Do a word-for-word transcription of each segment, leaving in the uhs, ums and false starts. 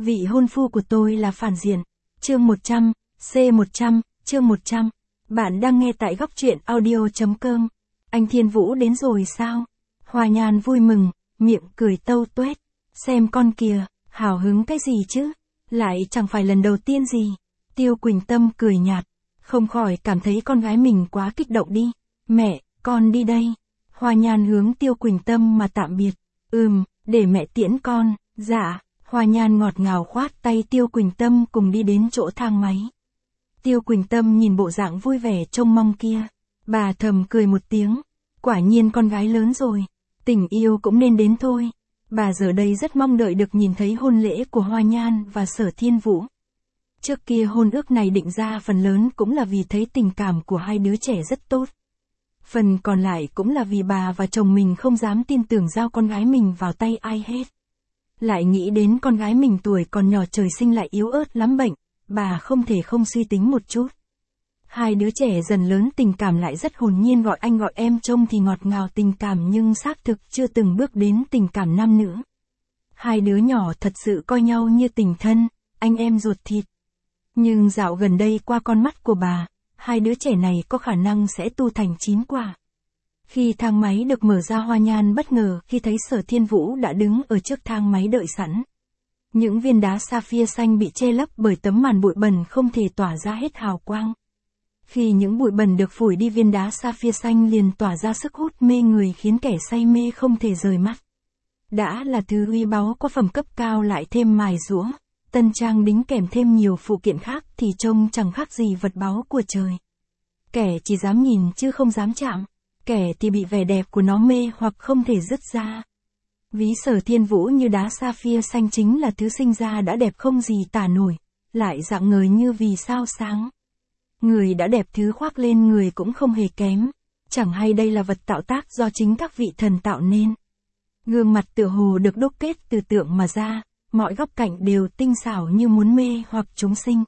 Vị hôn phu của tôi là phản diện. Chương một trăm, C một trăm, chương một trăm. Bạn đang nghe tại góc truyện audio chấm com. Anh Thiên Vũ đến rồi sao? Hoa Nhan vui mừng, miệng cười tâu tuét. Xem con kìa, hào hứng cái gì chứ? Lại chẳng phải lần đầu tiên gì. Tiêu Quỳnh Tâm cười nhạt, không khỏi cảm thấy con gái mình quá kích động đi. Mẹ, con đi đây. Hoa Nhan hướng Tiêu Quỳnh Tâm mà tạm biệt. Ừm, để mẹ tiễn con. Dạ. Hoa Nhan ngọt ngào khoát tay Tiêu Quỳnh Tâm cùng đi đến chỗ thang máy. Tiêu Quỳnh Tâm nhìn bộ dạng vui vẻ trông mong kia. Bà thầm cười một tiếng. Quả nhiên con gái lớn rồi. Tình yêu cũng nên đến thôi. Bà giờ đây rất mong đợi được nhìn thấy hôn lễ của Hoa Nhan và Sở Thiên Vũ. Trước kia hôn ước này định ra phần lớn cũng là vì thấy tình cảm của hai đứa trẻ rất tốt. Phần còn lại cũng là vì bà và chồng mình không dám tin tưởng giao con gái mình vào tay ai hết. Lại nghĩ đến con gái mình tuổi còn nhỏ trời sinh lại yếu ớt lắm bệnh, bà không thể không suy tính một chút. Hai đứa trẻ dần lớn tình cảm lại rất hồn nhiên, gọi anh gọi em trông thì ngọt ngào tình cảm nhưng xác thực chưa từng bước đến tình cảm nam nữ. Hai đứa nhỏ thật sự coi nhau như tình thân, anh em ruột thịt. Nhưng dạo gần đây qua con mắt của bà, hai đứa trẻ này có khả năng sẽ tu thành chín quả. Khi thang máy được mở ra, Hoa Nhan bất ngờ khi thấy Sở Thiên Vũ đã đứng ở trước thang máy đợi sẵn. Những viên đá sapphire xanh bị che lấp bởi tấm màn bụi bẩn không thể tỏa ra hết hào quang. Khi những bụi bẩn được phủi đi, viên đá sapphire xanh liền tỏa ra sức hút mê người khiến kẻ say mê không thể rời mắt. Đã là thứ uy báu có phẩm cấp cao lại thêm mài giũa, tân trang đính kèm thêm nhiều phụ kiện khác thì trông chẳng khác gì vật báu của trời. Kẻ chỉ dám nhìn chứ không dám chạm. Kẻ thì bị vẻ đẹp của nó mê hoặc không thể dứt ra. Ví Sở Thiên Vũ như đá sapphire xanh chính là thứ sinh ra đã đẹp không gì tả nổi, lại rạng ngời như vì sao sáng. Người đã đẹp thứ khoác lên người cũng không hề kém, chẳng hay đây là vật tạo tác do chính các vị thần tạo nên. Gương mặt tựa hồ được đúc kết từ tượng mà ra, mọi góc cạnh đều tinh xảo như muốn mê hoặc chúng sinh.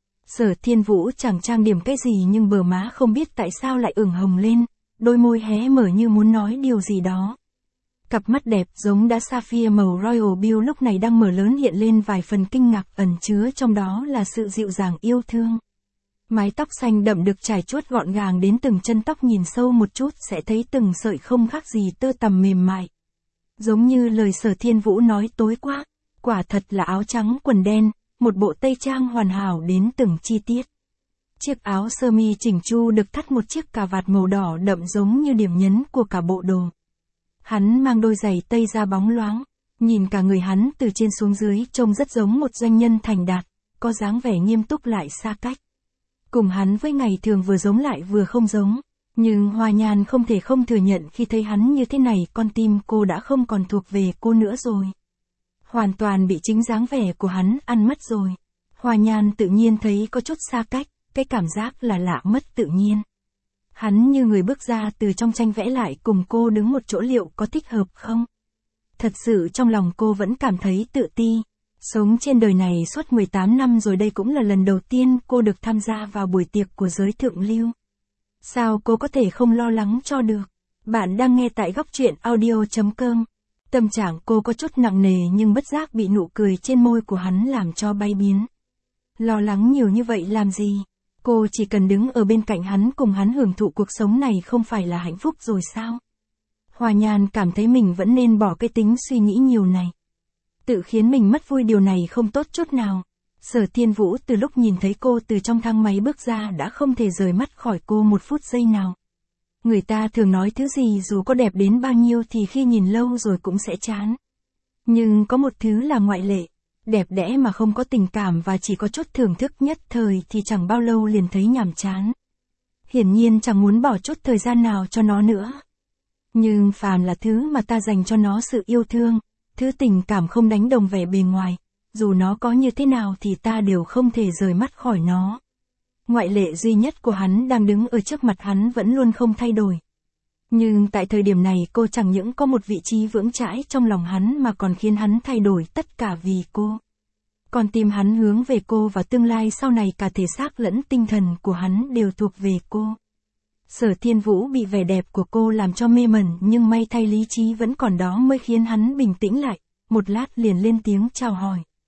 Sở Thiên Vũ chẳng trang điểm cái gì nhưng bờ má không biết tại sao lại ửng hồng lên. Đôi môi hé mở như muốn nói điều gì đó. Cặp mắt đẹp giống đá sapphire màu Royal Blue lúc này đang mở lớn, hiện lên vài phần kinh ngạc, ẩn chứa trong đó là sự dịu dàng yêu thương. Mái tóc xanh đậm được trải chuốt gọn gàng đến từng chân tóc, nhìn sâu một chút sẽ thấy từng sợi không khác gì tơ tằm mềm mại. Giống như lời Sở Thiên Vũ nói tối qua, quả thật là áo trắng quần đen, một bộ tây trang hoàn hảo đến từng chi tiết. Chiếc áo sơ mi chỉnh chu được thắt một chiếc cà vạt màu đỏ đậm giống như điểm nhấn của cả bộ đồ. Hắn mang đôi giày tây da bóng loáng, nhìn cả người hắn từ trên xuống dưới trông rất giống một doanh nhân thành đạt, có dáng vẻ nghiêm túc lại xa cách. Cùng hắn với ngày thường vừa giống lại vừa không giống, nhưng Hoa Nhan không thể không thừa nhận khi thấy hắn như thế này con tim cô đã không còn thuộc về cô nữa rồi. Hoàn toàn bị chính dáng vẻ của hắn ăn mất rồi. Hoa Nhan tự nhiên thấy có chút xa cách. Cái cảm giác là lạ mất tự nhiên. Hắn như người bước ra từ trong tranh vẽ lại cùng cô đứng một chỗ, liệu có thích hợp không? Thật sự trong lòng cô vẫn cảm thấy tự ti. Sống trên đời này suốt mười tám năm rồi, đây cũng là lần đầu tiên cô được tham gia vào buổi tiệc của giới thượng lưu. Sao cô có thể không lo lắng cho được? Bạn đang nghe tại góc truyện audio chấm com. Tâm trạng cô có chút nặng nề nhưng bất giác bị nụ cười trên môi của hắn làm cho bay biến. Lo lắng nhiều như vậy làm gì? Cô chỉ cần đứng ở bên cạnh hắn cùng hắn hưởng thụ cuộc sống này không phải là hạnh phúc rồi sao? Hoa Nhan cảm thấy mình vẫn nên bỏ cái tính suy nghĩ nhiều này. Tự khiến mình mất vui điều này không tốt chút nào. Sở Thiên Vũ từ lúc nhìn thấy cô từ trong thang máy bước ra đã không thể rời mắt khỏi cô một phút giây nào. Người ta thường nói thứ gì dù có đẹp đến bao nhiêu thì khi nhìn lâu rồi cũng sẽ chán. Nhưng có một thứ là ngoại lệ. Đẹp đẽ mà không có tình cảm và chỉ có chút thưởng thức nhất thời thì chẳng bao lâu liền thấy nhàm chán. Hiển nhiên chẳng muốn bỏ chút thời gian nào cho nó nữa. Nhưng phàm là thứ mà ta dành cho nó sự yêu thương, thứ tình cảm không đánh đồng vẻ bề ngoài, dù nó có như thế nào thì ta đều không thể rời mắt khỏi nó. Ngoại lệ duy nhất của hắn đang đứng ở trước mặt hắn vẫn luôn không thay đổi. Nhưng tại thời điểm này cô chẳng những có một vị trí vững chãi trong lòng hắn mà còn khiến hắn thay đổi tất cả vì cô. Con tim hắn hướng về cô và tương lai sau này cả thể xác lẫn tinh thần của hắn đều thuộc về cô. Sở Thiên Vũ bị vẻ đẹp của cô làm cho mê mẩn nhưng may thay lý trí vẫn còn đó mới khiến hắn bình tĩnh lại, một lát liền lên tiếng chào hỏi.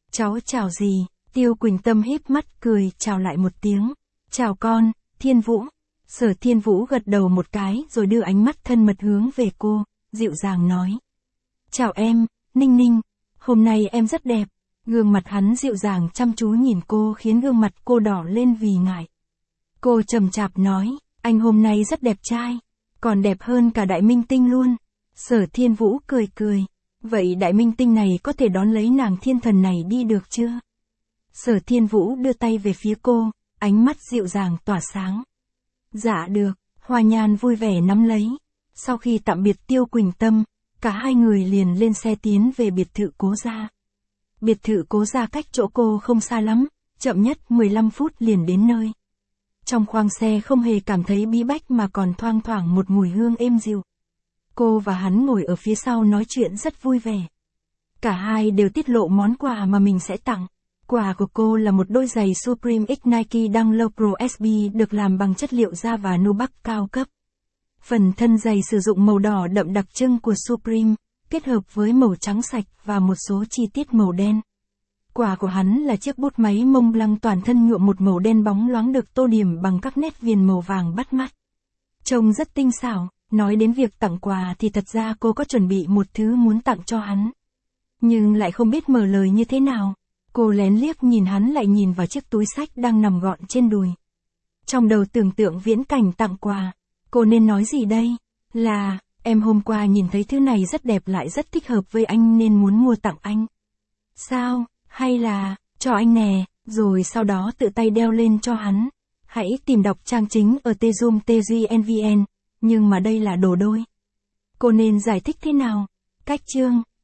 Cháu chào gì? Tiêu Quỳnh Tâm híp mắt cười chào lại một tiếng. Chào con, Thiên Vũ. Sở Thiên Vũ gật đầu một cái rồi đưa ánh mắt thân mật hướng về cô, dịu dàng nói. Chào em, Ninh Ninh. Hôm nay em rất đẹp. Gương mặt hắn dịu dàng chăm chú nhìn cô khiến gương mặt cô đỏ lên vì ngại. Cô chậm chạp nói, anh hôm nay rất đẹp trai. Còn đẹp hơn cả đại minh tinh luôn. Sở Thiên Vũ cười cười. Vậy đại minh tinh này có thể đón lấy nàng thiên thần này đi được chưa? Sở Thiên Vũ đưa tay về phía cô, ánh mắt dịu dàng tỏa sáng. Dạ được, Hoa Nhan vui vẻ nắm lấy. Sau khi tạm biệt Tiêu Quỳnh Tâm, cả hai người liền lên xe tiến về biệt thự Cố gia. Biệt thự Cố gia cách chỗ cô không xa lắm, chậm nhất mười lăm phút liền đến nơi. Trong khoang xe không hề cảm thấy bí bách mà còn thoang thoảng một mùi hương êm dịu. Cô và hắn ngồi ở phía sau nói chuyện rất vui vẻ. Cả hai đều tiết lộ món quà mà mình sẽ tặng. Quà của cô là một đôi giày Supreme X Nike Dunk Low Pro ét bê được làm bằng chất liệu da và nubuck cao cấp. Phần thân giày sử dụng màu đỏ đậm đặc trưng của Supreme, kết hợp với màu trắng sạch và một số chi tiết màu đen. Quà của hắn là chiếc bút máy Montblanc toàn thân nhuộm một màu đen bóng loáng được tô điểm bằng các nét viền màu vàng bắt mắt. Trông rất tinh xảo. Nói đến việc tặng quà thì thật ra cô có chuẩn bị một thứ muốn tặng cho hắn. Nhưng lại không biết mở lời như thế nào. Cô lén liếc nhìn hắn lại nhìn vào chiếc túi xách đang nằm gọn trên đùi. Trong đầu tưởng tượng viễn cảnh tặng quà. Cô nên nói gì đây? Là, em hôm qua nhìn thấy thứ này rất đẹp lại rất thích hợp với anh nên muốn mua tặng anh. Sao? Hay là, cho anh nè, rồi sau đó tự tay đeo lên cho hắn. Hãy tìm đọc trang chính ở Tzoom tgnvn. Nhưng mà đây là đồ đôi. Cô nên giải thích thế nào? Cách chương